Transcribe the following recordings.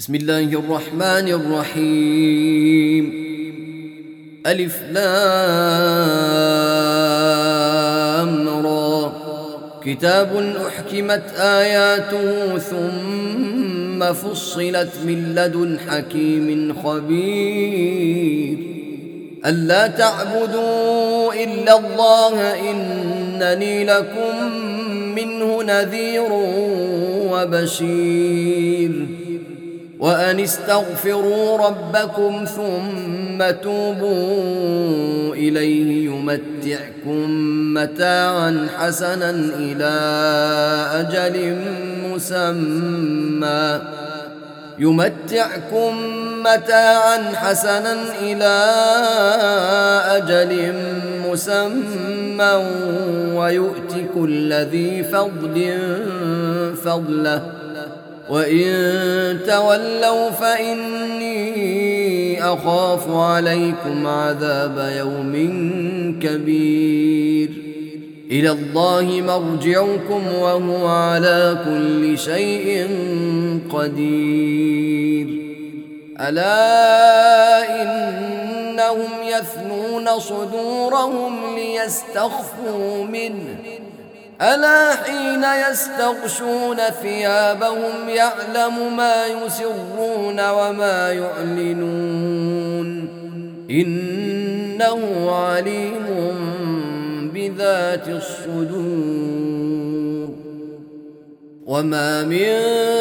بسم الله الرحمن الرحيم. ألف لام را. كتاب أحكمت آياته ثم فصلت من لدن حكيم خبير. ألا تعبدوا إلا الله إنني لكم منه نذير وبشير. وأن استغفروا ربكم ثم توبوا إليه يمتعكم متاعا حسنا إلى أجل مسمى ويؤت كل ذي فضل فضله. وإن تولوا فإني أخاف عليكم عذاب يوم كبير. إلى الله مرجعكم وهو على كل شيء قدير. ألا إنهم يثنون صدورهم ليستخفوا منه ألا حين يستغشون ثيابهم يعلم ما يسرون وما يعلنون إنه عليم بذات الصدور. وما من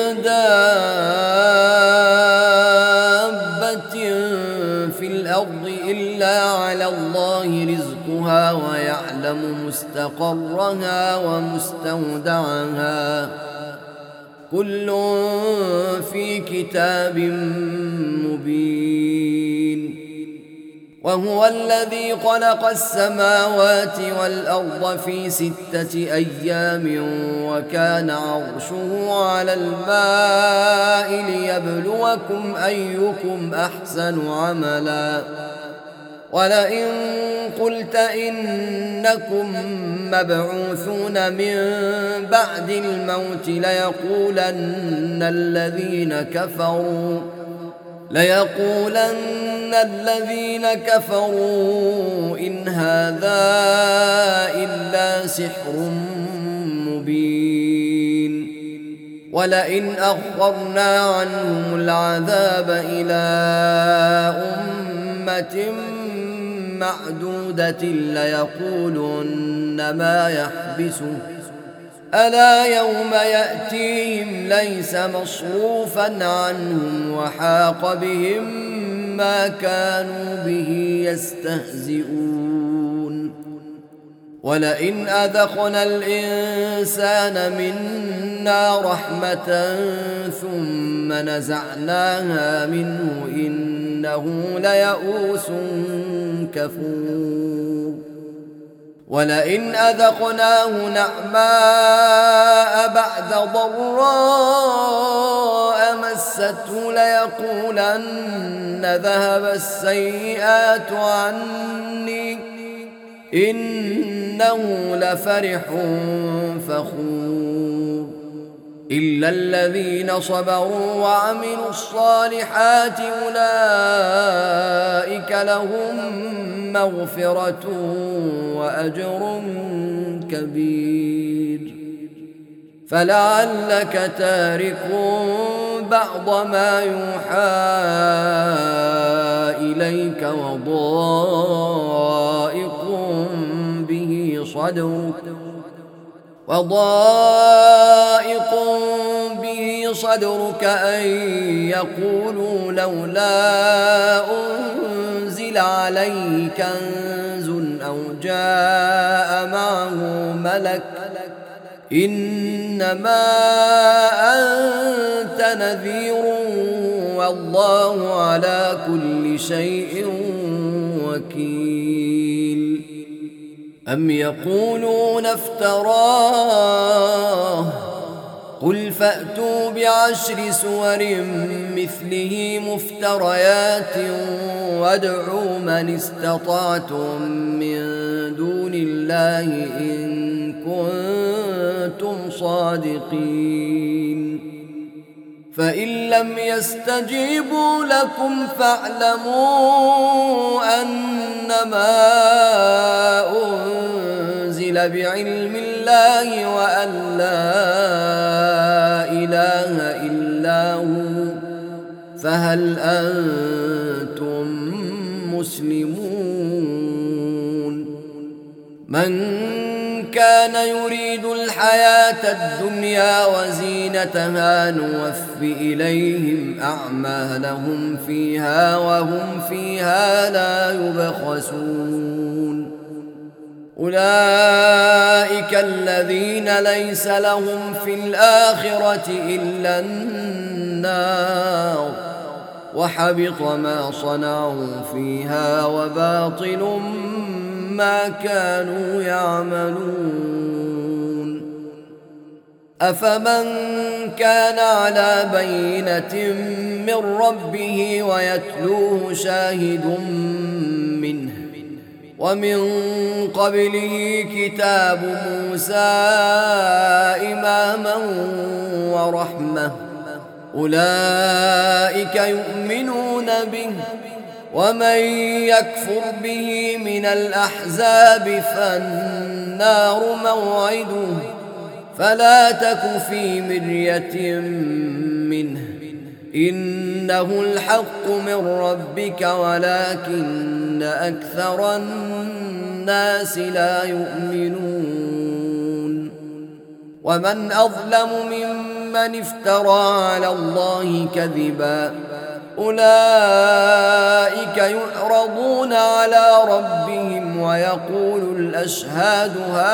دابة في الأرض إلا على الله رزقها ويعلم مستقرها ومستودعها كل في كتاب مبين. وهو الذي خلق السماوات والأرض في 6 أيام وكان عرشه على الماء ليبلوكم أيكم أحسن عملا. ولئن قلت إنكم مبعوثون من بعد الموت ليقولن الذين كفروا إن هذا إلا سحر مبين. ولئن أخرنا عنهم العذاب إلى أمة معدودة ليقولن ما يحبسه ألا يوم يأتيهم ليس مصروفا عنهم وحاق بهم ما كانوا به يستهزئون. ولئن أذقنا الإنسان منا رحمة ثم نزعناها منه إنه ليئوس كفور. ولئن أذقناه نعماء بعد ضراء مسته ليقولن ذهب السيئات عني إنه لفرح فخور. إلا الذين صبروا وعملوا الصالحات أولئك لهم مغفرة وأجر كبير. فلعلك تارك بعض ما يوحى إليك وضائق به صدرك أن يقولوا لولا أنزل عليه كنز أو جاء معه ملك إنما أنت نذير والله على كل شيء وكيل. أم يقولون افتراه قل فأتوا ب10 سور مثله مفتريات وادعوا من استطعتم من دون الله إن كنتم صادقين. فإن لم يستجيبوا لكم فاعلموا أنما أنزل بعلم الله وأن لا إله إلا هو فهل أنتم مسلمون. من كان يريد الحياة الدنيا وزينتها نوف إليهم أعمالهم فيها وهم فيها لا يبخسون. أولئك الذين ليس لهم في الآخرة إلا النار وحبط ما صنعوا فيها وباطل ما كانوا يعملون. أفمن كان على بينة من ربه ويتلوه شاهد منه ومن قبله كتاب موسى إماما ورحمة أولئك يؤمنون به ومن يكفر به من الأحزاب فالنار موعده فلا تك في مرية منه إنه الحق من ربك ولكن أكثر الناس لا يؤمنون. ومن أظلم ممن افترى على الله كذبا أولئك يعرضون على ربهم ويقول الأشهاد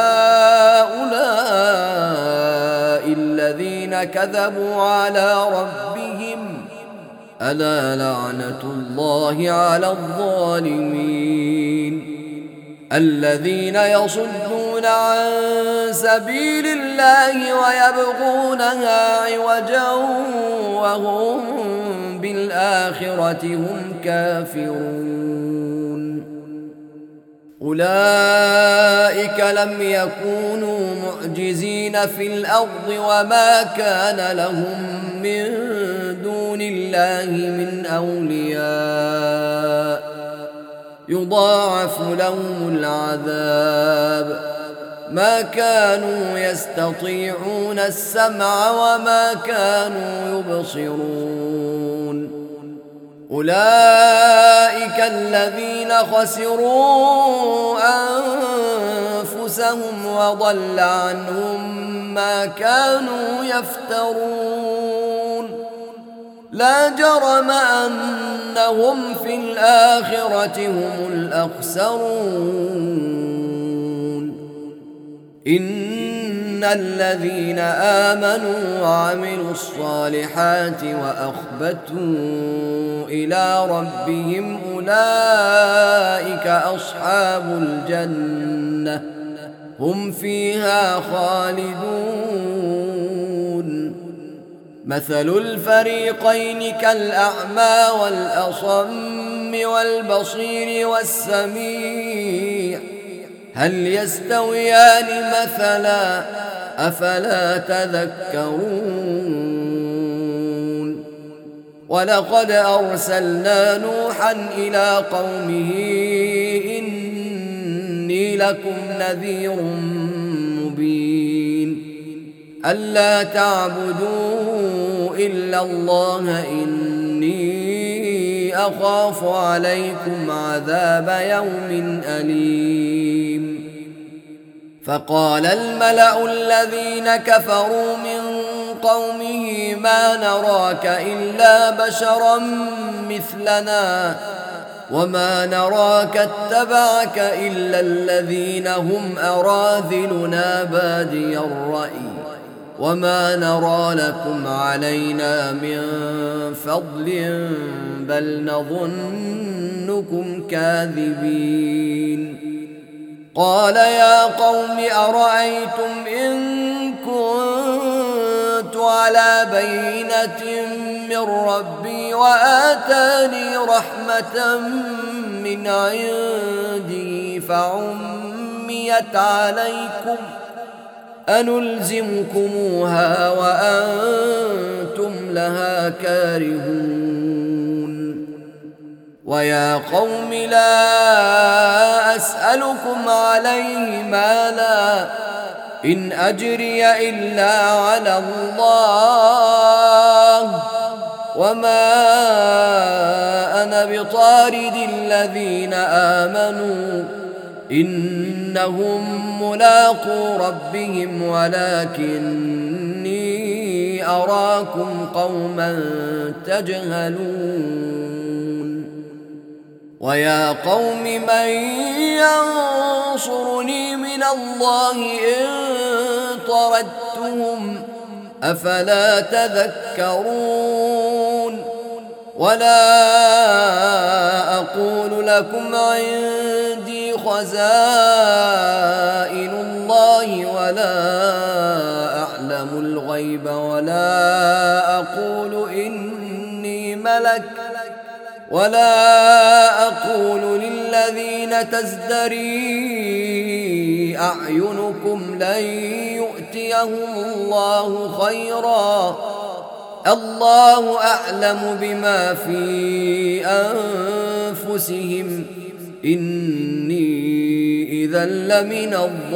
هؤلاء الذين كذبوا على ربهم ألا لعنة الله على الظالمين. الذين يصدون عن سبيل الله ويبغونها عوجا وهم بالآخرة هم كافرون. أولئك لم يكونوا معجزين في الأرض وما كان لهم من دون الله من أولياء يضاعف لهم العذاب ما كانوا يستطيعون السمع وما كانوا يبصرون. أولئك الذين خسروا أنفسهم وضل عنهم ما كانوا يفترون. لا جرم أنهم في الآخرة هم الأخسرون. إن الذين آمنوا وعملوا الصالحات وأخبتوا إلى ربهم أولئك أصحاب الجنة هم فيها خالدون. مثل الفريقين كالأعمى والأصم والبصير والسميع هل يستويان مثلا أفلا تذكرون. ولقد أرسلنا نوحا إلى قومه إني لكم نذير مبين ألا تعبدوا إلا الله إني أخاف عليكم عذاب يوم أليم. فقال الملأ الذين كفروا من قومه ما نراك إلا بشرا مثلنا وما نراك اتبعك إلا الذين هم أراذلنا بادي الرأي وما نرى لكم علينا من فضل بل نظنكم كاذبين. قال يا قوم أرأيتم إن كنت على بينة من ربي وآتاني رحمة من أنلزمكموها وأنتم لها كارهون ويا قوم لا أسألكم عليه مالا إن أجري إلا على الله وما أنا بطارد الذين آمنوا إنهم ملاقو ربهم ولكني أراكم قوما تجهلون ويا قوم من ينصرني من الله إن طردتهم أفلا تذكرون ولا أقول لكم عندي خزائن الله ولا أعلم الغيب ولا أقول إني ملك ولا أقول للذين تزدري أعينكم لن يؤتيهم الله خيرا الله أعلم بما في أنفسهم إني إذا لمن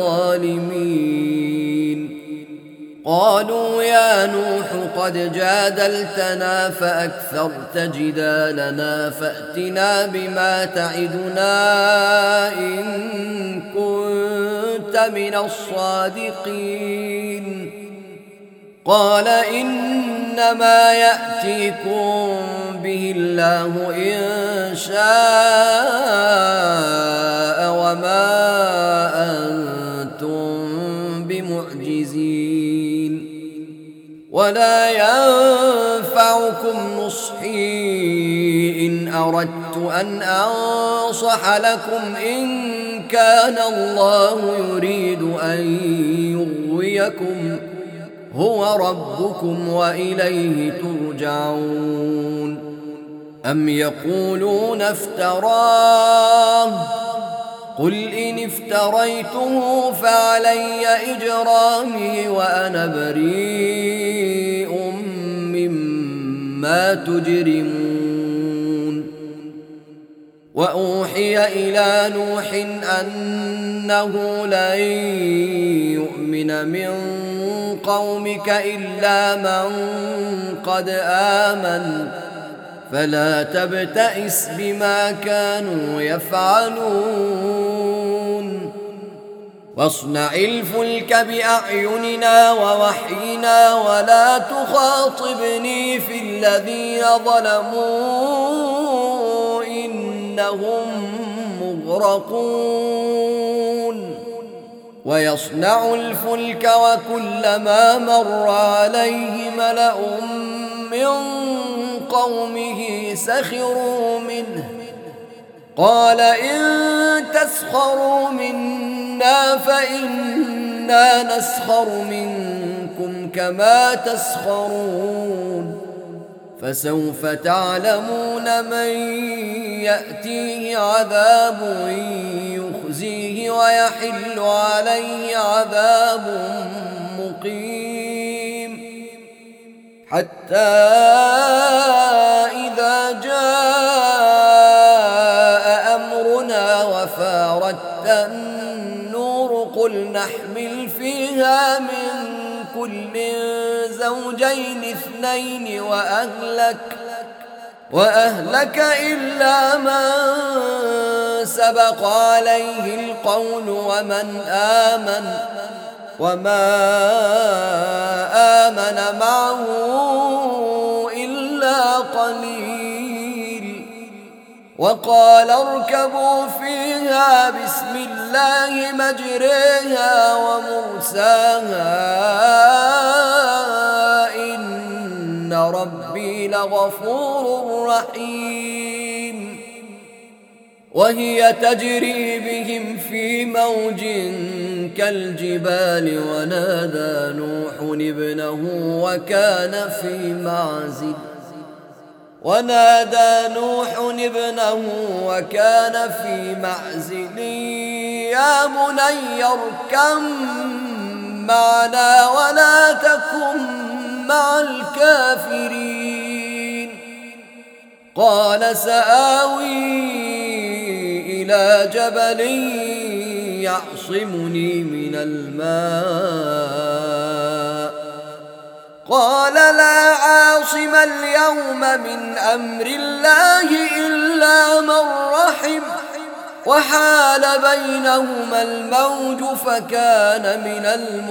الظالمين قالوا يا نوح قد جادلتنا فأكثرت جدالنا فأتنا بما تعدنا إن كنت من الصادقين قال إنما يأتيكم به الله إن شاء وما أنتم بمعجزين ولا ينفعكم نصحي إن أردت أن أنصح لكم إن كان الله يريد أن يغويكم هو ربكم وإليه ترجعون أم يقولون افتراه قل إن افتريته فعلي إجرامي وأنا بريء مما تجرمون وأوحي إلى نوح أنه لن يؤمن من قومك إلا من قد آمن فلا تبتئس بما كانوا يفعلون واصنع الفلك بأعيننا ووحينا ولا تخاطبني في الذين ظلموا إنهم مغرقون ويصنع الفلك وكلما مر عليه ملأ من قومه سخروا منه قال إن تسخروا منا فإنا نسخر منكم كما تسخرون فسوف تعلمون من يأتيه عذاب يخزيه ويحل عليه عذاب مقيم حتى إذا جاء أمرنا وفارت النور قل نحمل فيها من كل زوجين اثنين وأهلك إلا من سبق عليه القول ومن آمن وما آمن معه إلا قليل وقال اركبوا فيها بسم الله مجريها ومرساها إن ربي لغفور رحيم وهي تجري بهم في موج كالجبال ونادى نوح ابنه وكان في معزل يا بني اركب معنا ولا تكن مع الكافرين. قال سآوي إلى جبل يعصمني من الماء. قال لا عاصم اليوم من أمر الله إلا من رحم، وحال بينهما الموج فكان من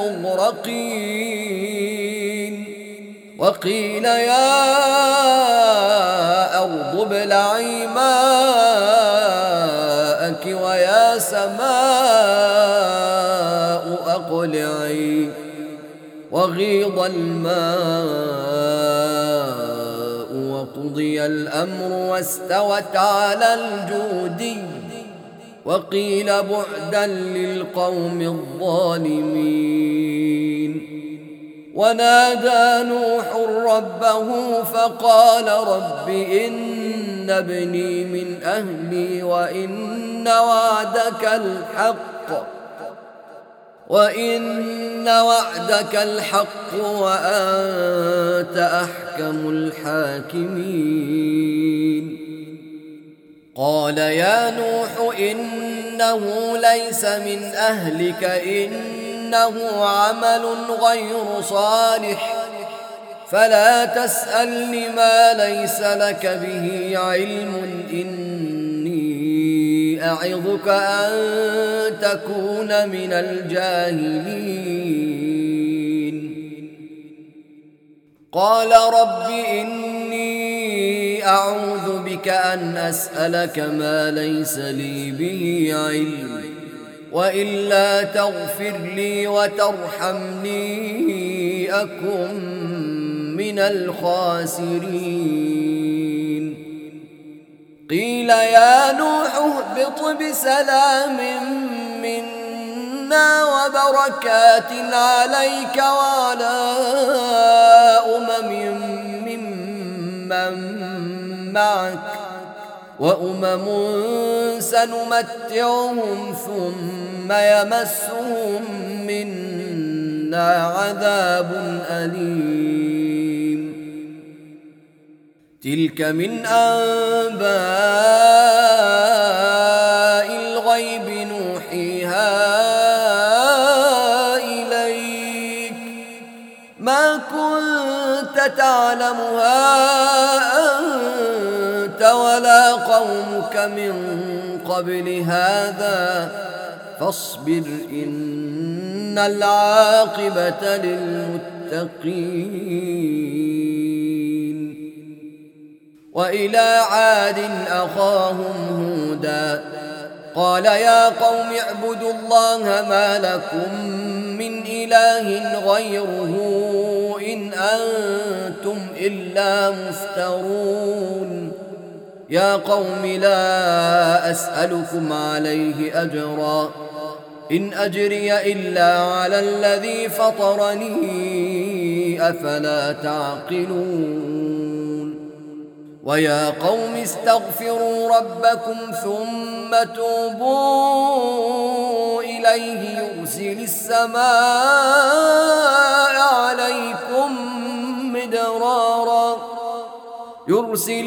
المغرقين. وقيل يا أرض ابلعي ماءك ويا سماء أقلعي. وغيض الماء وقضي الأمر واستوت على الجودي. وقيل بعدا للقوم الظالمين. ونادى نوح ربه فقال رب إن ابني من أهلي وإن وعدك الحق وأنت أحكم الحاكمين. قال يا نوح إنه ليس من أهلك إنه عمل غير صالح فلا تسألني ما ليس لك به علم إني أعظك أن تكون من الجاهلين. قال رب إني أعوذ بك أن أسألك ما ليس لي به علم وإلا تغفر لي وترحمني أكن من الخاسرين. قيل يا نوح اهبط بسلام منا وبركات عليك وعلى ممن معك وأمم سنمتعهم ثم يمسهم منا عذاب أليم. تلك من أنباء الغيب نوحيها إليك ما كنت تعلمها أنت ولا قومك من قبل هذا فاصبر إن العاقبة للمتقين. وإلى عاد أخاهم هودا قال يا قوم اعبدوا الله ما لكم من إله غيره إن أنتم إلا مفترون. يا قوم لا أسألكم عليه أجرا إن أجري إلا على الذي فطرني أفلا تعقلون. ويا قوم استغفروا ربكم ثم توبوا إليه يرسل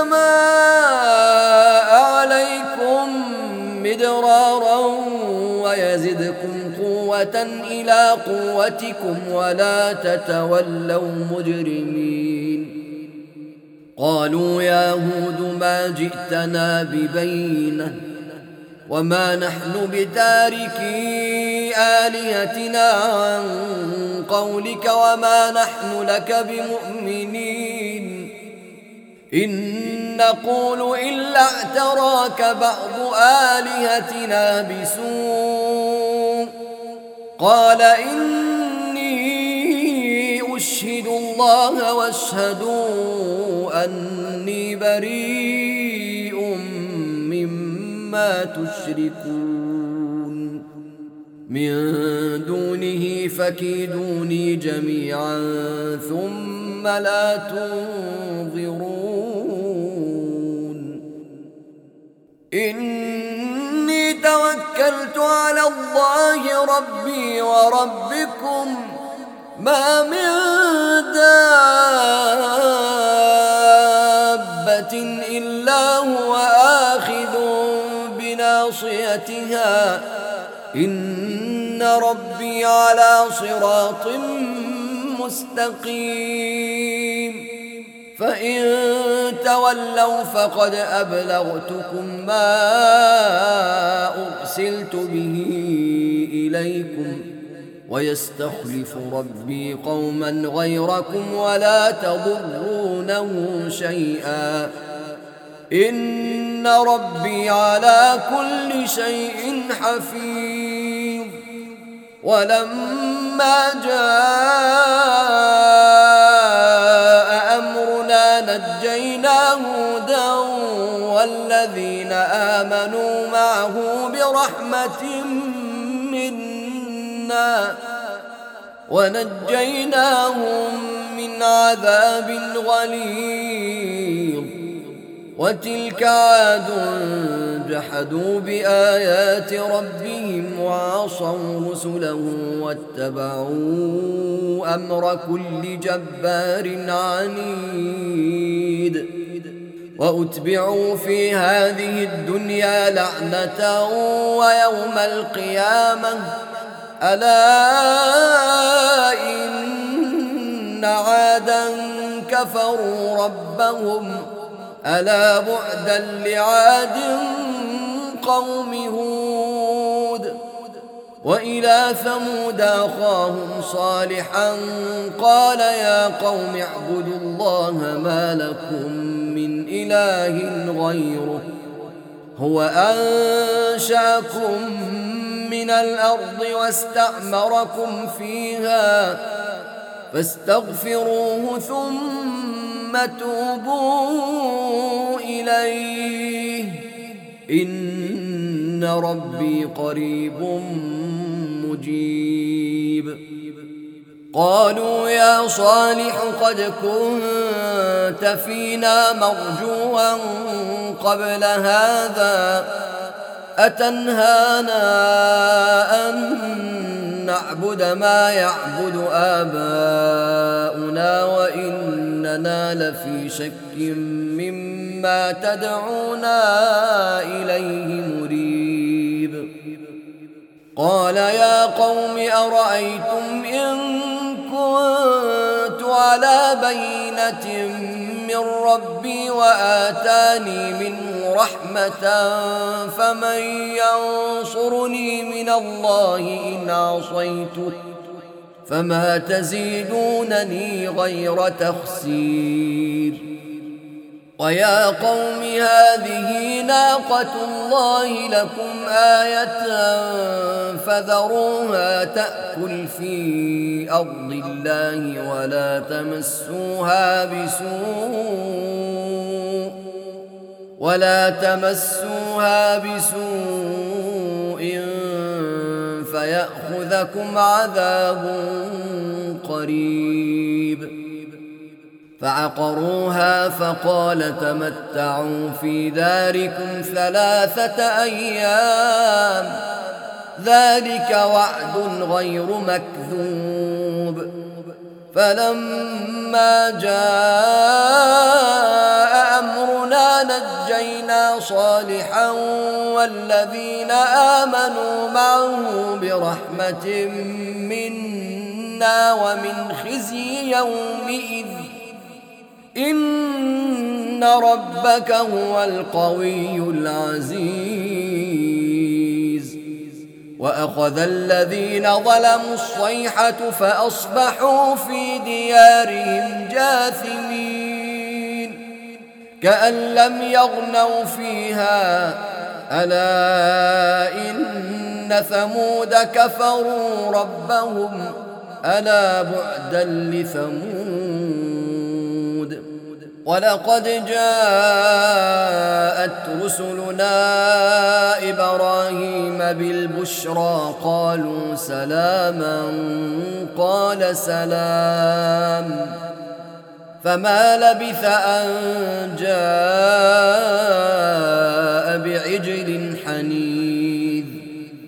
السماء عليكم مدرارا ويزدكم قوة إلى قوتكم ولا تتولوا مجرمين. قالوا يا هود ما جئتنا ببينة وما نحن بتاركي آلهتنا عن قولك وما نحن لك بمؤمنين إن نقول إلا اعتراك بعض آلهتنا بسوء. قال إني أشهد الله واشهدوا أني بريء مما تشركون من دونه فكيدوني جميعا ثم لا تنظرون. إني توكلت توكلت على الله ربي وربكم ما من دابة إلا هو آخذ بناصيتها إن ربي على صراط مستقيم فإن تولوا فقد أبلغتكم ما أرسلت به إليكم ويستخلف ربي قوما غيركم ولا تضرونه شيئا إن ربي على كل شيء حفيظ. ولما جاء أمرنا نجينا هودا والذين آمنوا معه برحمة منا ونجيناهم من عذاب غليظ. وتلك عاد جحدوا بآيات ربهم وعصوا رسله واتبعوا أمر كل جبار عنيد. وأتبعوا في هذه الدنيا لعنة ويوم القيامة ألا إن عادا كفروا ربهم ألا بعدا لعاد قوم هود. وإلى ثمود أخاهم صالحا قال يا قوم اعبدوا الله ما لكم من إله غيره هو أنشأكم من الأرض واستعمركم فيها فاستغفروه ثم توبوا إليه إن ربي قريب مجيب. قالوا يا صالح قد كنت فينا مرجوا قبل هذا أتنهانا أن نعبد ما يعبد آباؤنا وإننا لفي شك مما تدعونا إليه مريب. قال يا قوم أرأيتم إن كنت على بينة من ربي وآتاني منه رحمة فمن ينصرني من الله إن عصيته فما تزيدونني غير تخسير. ويا قوم هذه ناقة الله لكم آية فذروها تأكل في أرض الله ولا تمسوها بسوء فيأخذكم عذاب قريب. فعقروها فقال تمتعوا في داركم 3 أيام ذلك وعد غير مكذوب. فلما جاء أمرنا نجينا صالحا والذين آمنوا معه برحمة منا ومن خزي يومئذ إن ربك هو القوي العزيز. وأخذ الذين ظلموا الصيحة فأصبحوا في ديارهم جاثمين كأن لم يغنوا فيها ألا إن ثمود كفروا ربهم ألا بعدا لثمود. ولقد جاءت رسلنا إبراهيم بالبشرى قالوا سلاما قال سلام فما لبث أن جاء بعجل حنيذ.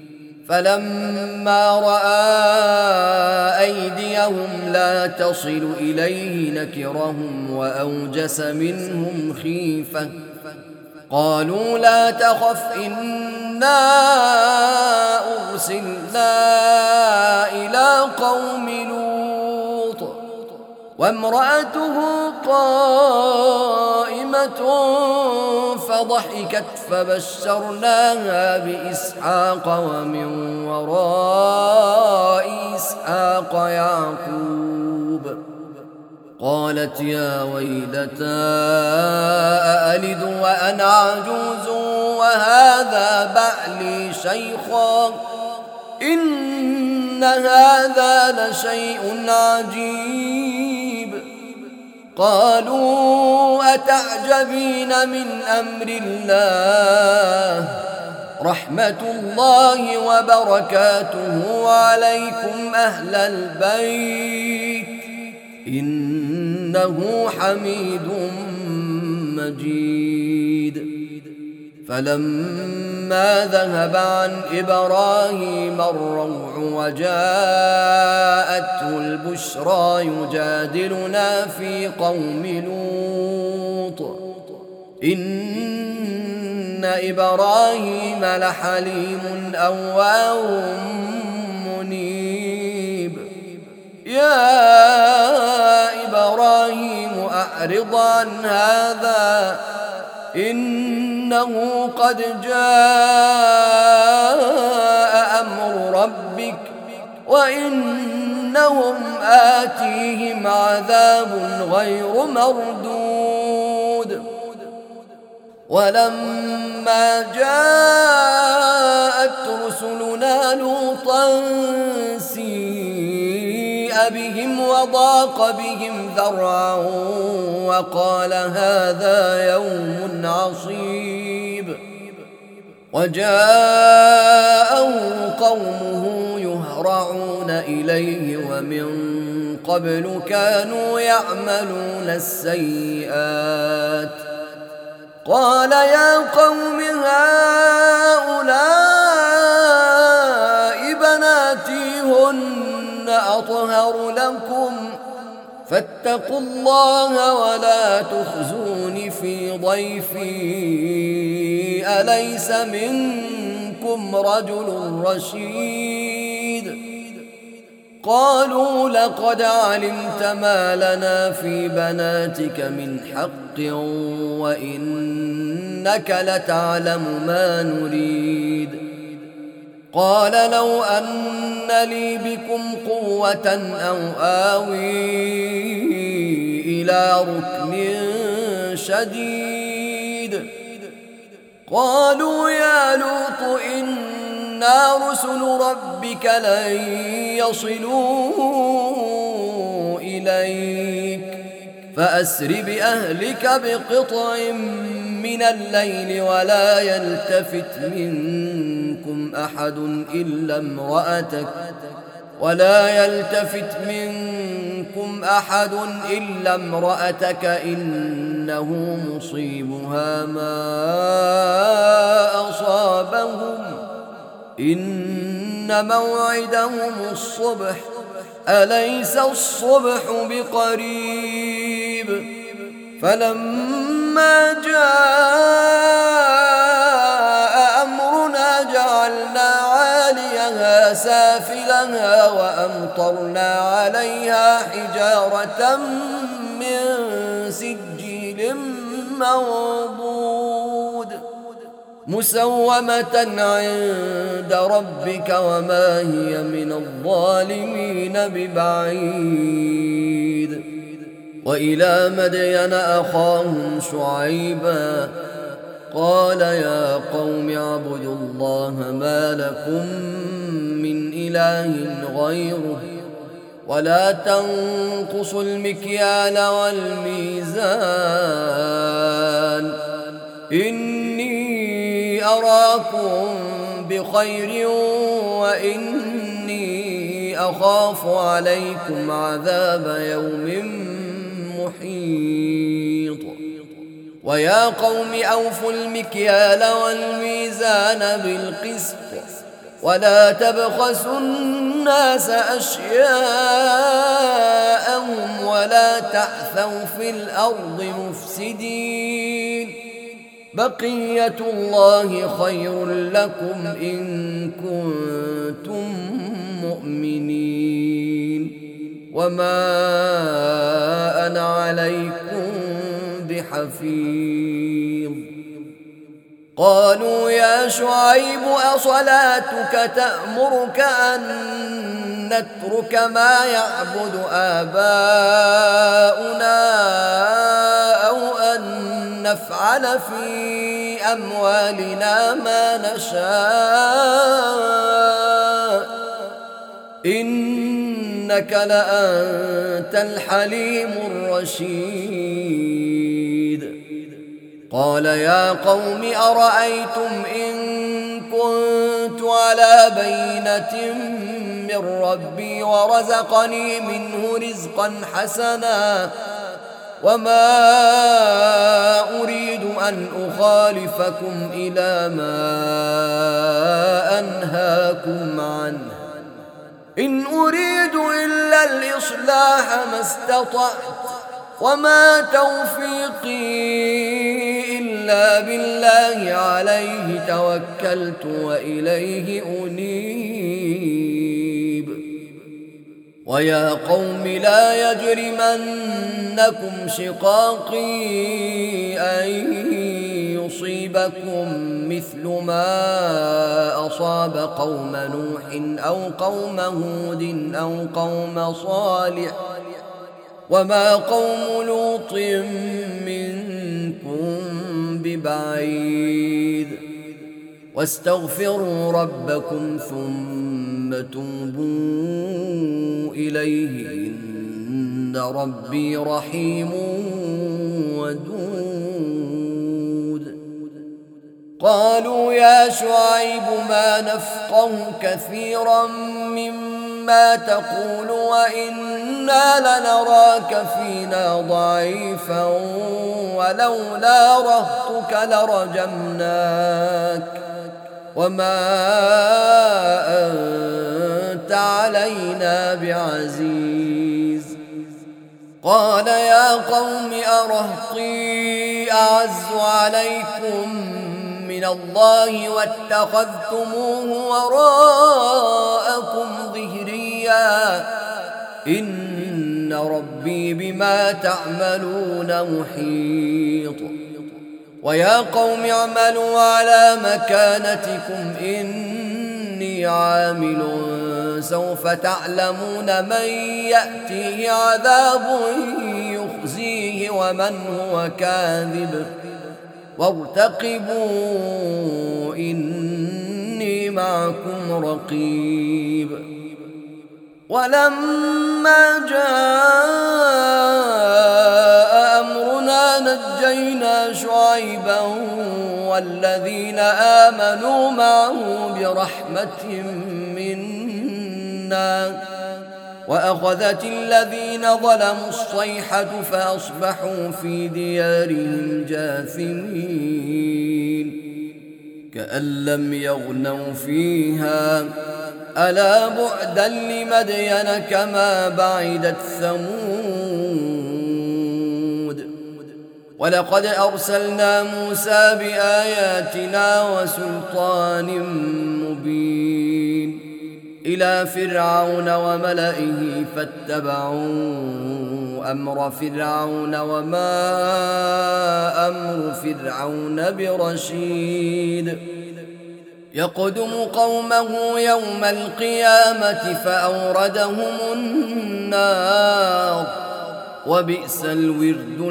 فلما رأى أيديهم لا تصل إليه نكرهم وأوجس منهم خيفة قالوا لا تخف إنا أرسلنا إلى قوم لوط وامرأته قائمة فضحكت فبشرناها بإسحاق ومن وراء إسحاق يعقوب قالت يا ويلتى أألد وأنا عجوز وهذا بعلي شيخا إن هذا لشيء عجيب قالوا أتعجبين من أمر الله رحمة الله وبركاته عليكم أهل البيت إنه حميد مجيد فلما ذهب عن إبراهيم الروع وجاءته البشرى يجادلنا في قوم لوط إن إبراهيم لحليم أواه منيب يا إبراهيم أعرض عن هذا إنه قد جاء أمر ربك وإنهم آتيهم عذاب غير مردود ولما جاءت رسلنا لوطا سيء بهم وضاق بهم ذرعا وقال هذا يوم عصيب وجاءه قومه يهرعون إليه ومن قبل كانوا يعملون السيئات قال يا قوم هؤلاء بناتي هن أطهر لكم فاتقوا الله ولا تخزوني في ضيفي أليس منكم رجل رشيد قالوا لقد علمت ما لنا في بناتك من حق وإنك لتعلم ما نريد قال لو أن لي بكم قوة أو آوي إلى ركن شديد قالوا يا لوط إنا رسل ربك لن يصلوا إليك فأسر بأهلك بقطع من الليل ولا يلتفت منكم أحد إلا امرأتك إنه مصيبها ما أصابهم إن موعدهم الصبح أليس الصبح بقريب فلما جاء أمرنا جعلنا عاليها سافلها وأمطرنا عليها حجارة من سجيل منضود مسومة عند ربك وما هي من الظالمين ببعيد وإلى مدين أخاهم شعيبا قال يا قوم اعبدوا الله ما لكم من إله غيره ولا تنقصوا المكيال والميزان إني أراكم بخير وإني أخاف عليكم عذاب يوم محيط ويا قوم أوفوا المكيال والميزان بالقسط ولا تبخسوا الناس أشياءهم ولا تعثوا في الأرض مفسدين بقية الله خير لكم إن كنتم مؤمنين وما أنا عليكم بحفيظ قالوا يا شعيب أصلاتك تأمرك أن نترك ما يعبد آباؤنا أو أن نفعل في أموالنا ما نشاء إنك لأنت الحليم الرشيد قال يا قوم أرأيتم إن كنت على بينة من ربي ورزقني منه رزقا حسنا وما أريد أن أخالفكم إلى ما أنهاكم عنه إن أريد إلا الإصلاح ما استطعت وما توفيقي إلا بالله عليه توكلت وإليه أنيب ويا قوم لا يجرمنكم شقاقي أن يصيبكم مثل ما أصاب قوم نوح أو قوم هود أو قوم صالح وما قوم لوط منكم ببعيد واستغفروا ربكم ثم توبوا إليه إن ربي رحيم ودود قالوا يا شعيب ما نفقه كثيرا مما تقول وإنا لنراك فينا ضعيفا ولولا رهطك لرجمناك وما أنت علينا بعزيز قال يا قوم أرهطي أعز عليكم من الله واتخذتموه وراءكم ظهريا إن ربي بما تعملون محيط ويا قوم اعملوا على مكانتكم إني عامل سوف تعلمون من يأتيه عذاب يخزيه ومن هو كاذب وارتقبوا إني معكم رقيب ولما جاء أمرنا نجينا شعيبا والذين آمنوا معه برحمة منا وأخذت الذين ظلموا الصيحة فأصبحوا في ديارهم جاثمين كأن لم يغنوا فيها ألا بعدا لمدين كما بعدت ثمود ولقد أرسلنا موسى بآياتنا وسلطان مبين إلى فرعون وملئه فاتبعوا أمر فرعون وما أمر فرعون برشيد يقدم قومه يوم القيامة فأوردهم النار وبئس الورد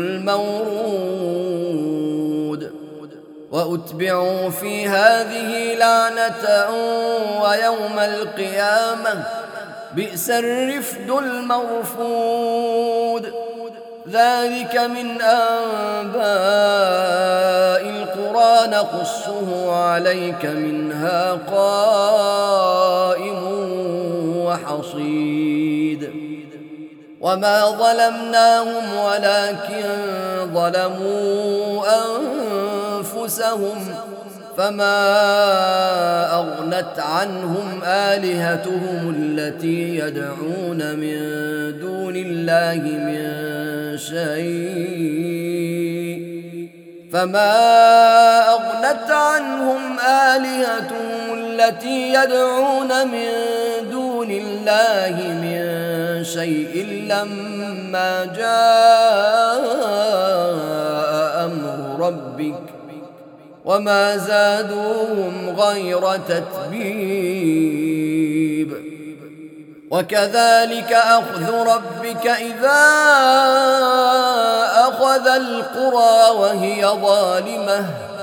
المورود وأتبعوا في هذه لعنة ويوم القيامة بئس الرفد المرفود ذلك من أنباء القرى نقصه عليك منها قائم وحصيد وما ظلمناهم ولكن ظلموا أنفسهم فما أغنت عنهم آلهتهم التي يدعون من دون الله من شيء لما جاء أمر ربك وما زادوهم غير تتبيب وكذلك أخذ ربك إذا أخذ القرى وهي ظالمة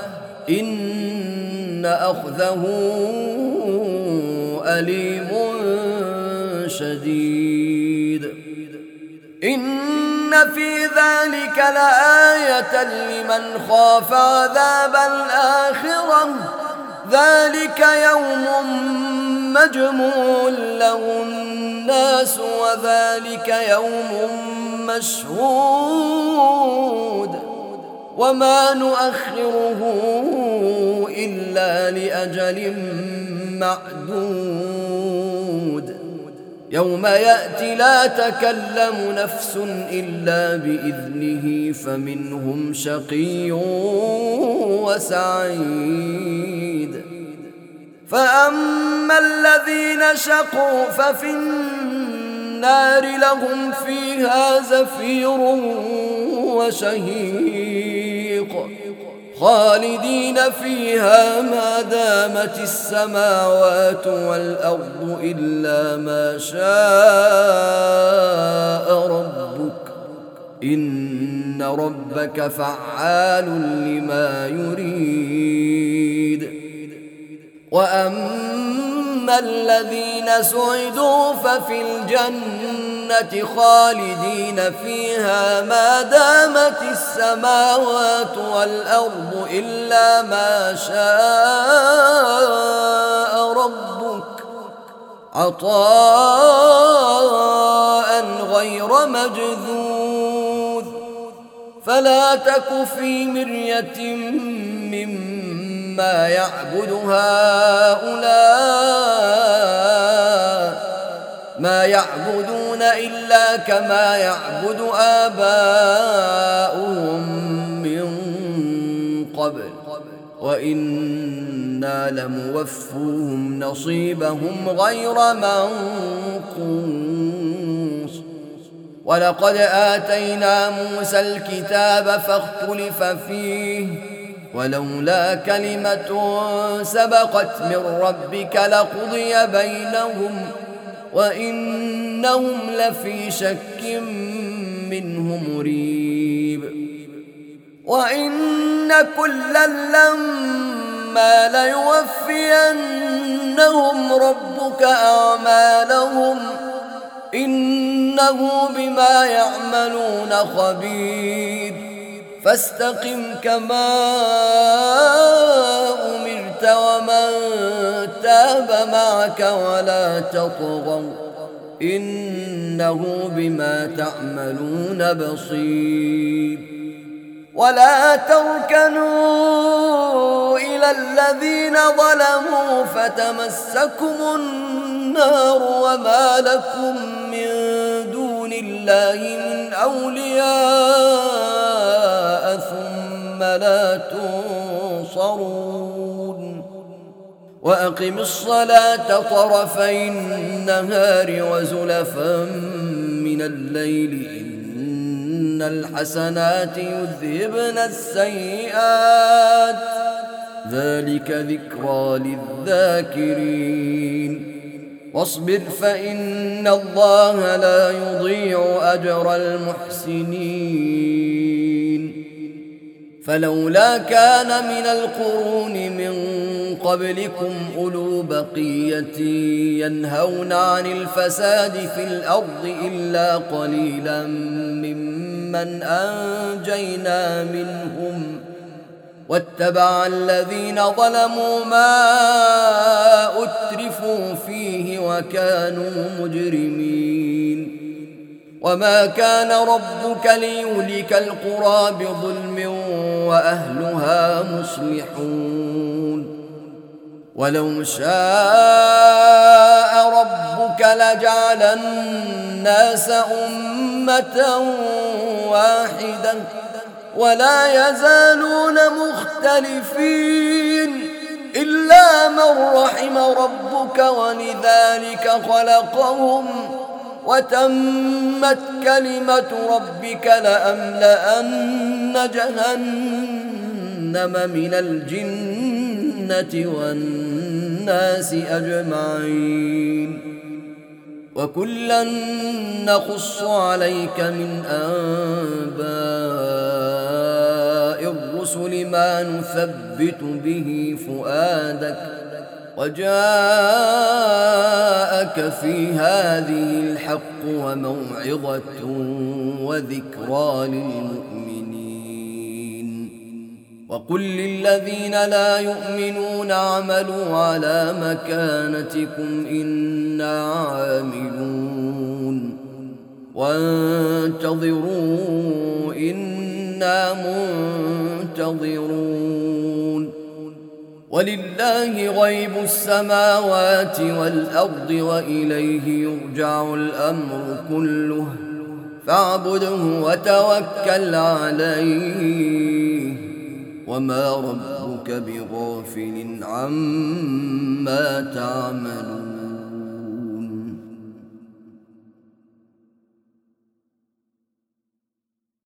إن أخذه أليم شديد إن في ذلك لآية لمن خاف عذاب الآخرة ذلك يوم مجموع له الناس وذلك يوم مشهود وما نؤخره إلا لأجل معدود يوم يأتي لا تكلم نفس إلا بإذنه فمنهم شقي وسعيد فأما الذين شقوا ففي النار لهم فيها زفير وشهيق خالدين فيها ما دامت السماوات والأرض إلا ما شاء ربك إن ربك فعال لما يريد وأما الذين سعدوا ففي الجنة خالدين فيها ما دامت السماوات والأرض إلا ما شاء ربك عطاء غير مجذوذ فلا تك في مرية مما يعبد هؤلاء ما يعبدون إلا كما يعبد آباؤهم من قبل وإنا لموفوهم نصيبهم غير منقوص ولقد آتينا موسى الكتاب فاختلف فيه ولولا كلمة سبقت من ربك لقضي بينهم وإنهم لفي شك منه مريب وإن كلا لما ليوفينهم ربك أعمالهم إنه بما يعملون خبير فاستقم كما أمرت ومن تاب معك ولا تطغوا إنه بما تعملون بصير ولا تركنوا إلى الذين ظلموا فتمسكم النار وما لكم من دون الله من أولياء ثم لا تنصرون وأقم الصلاة طرفي النهار وزلفا من الليل إن الحسنات يذهبن السيئات ذلك ذكرى للذاكرين واصبر فإن الله لا يضيع أجر المحسنين فلولا كان من القرون من قبلكم أولو بقية ينهون عن الفساد في الأرض إلا قليلا ممن أنجينا منهم واتبع الذين ظلموا ما أترفوا فيه وكانوا مجرمين وما كان ربك ليهلك القرى بظلم وأهلها مصلحون ولو شاء ربك لجعل الناس أمة واحدة ولا يزالون مختلفين إلا من رحم ربك ولذلك خلقهم وتمت كلمة ربك لأملأن جهنم من الجنة والناس أجمعين وكلا نقص عليك من أنباء الرسل ما نثبت به فؤادك وجاءك في هذه الحق وموعظة وذكرى للمؤمنين وقل للذين لا يؤمنون اعملوا على مكانتكم إنا عاملون وانتظروا إنا منتظرون ولله غيب السماوات والأرض وإليه يرجع الأمر كله فاعبده وتوكل عليه وما ربك بغافل عما تعملون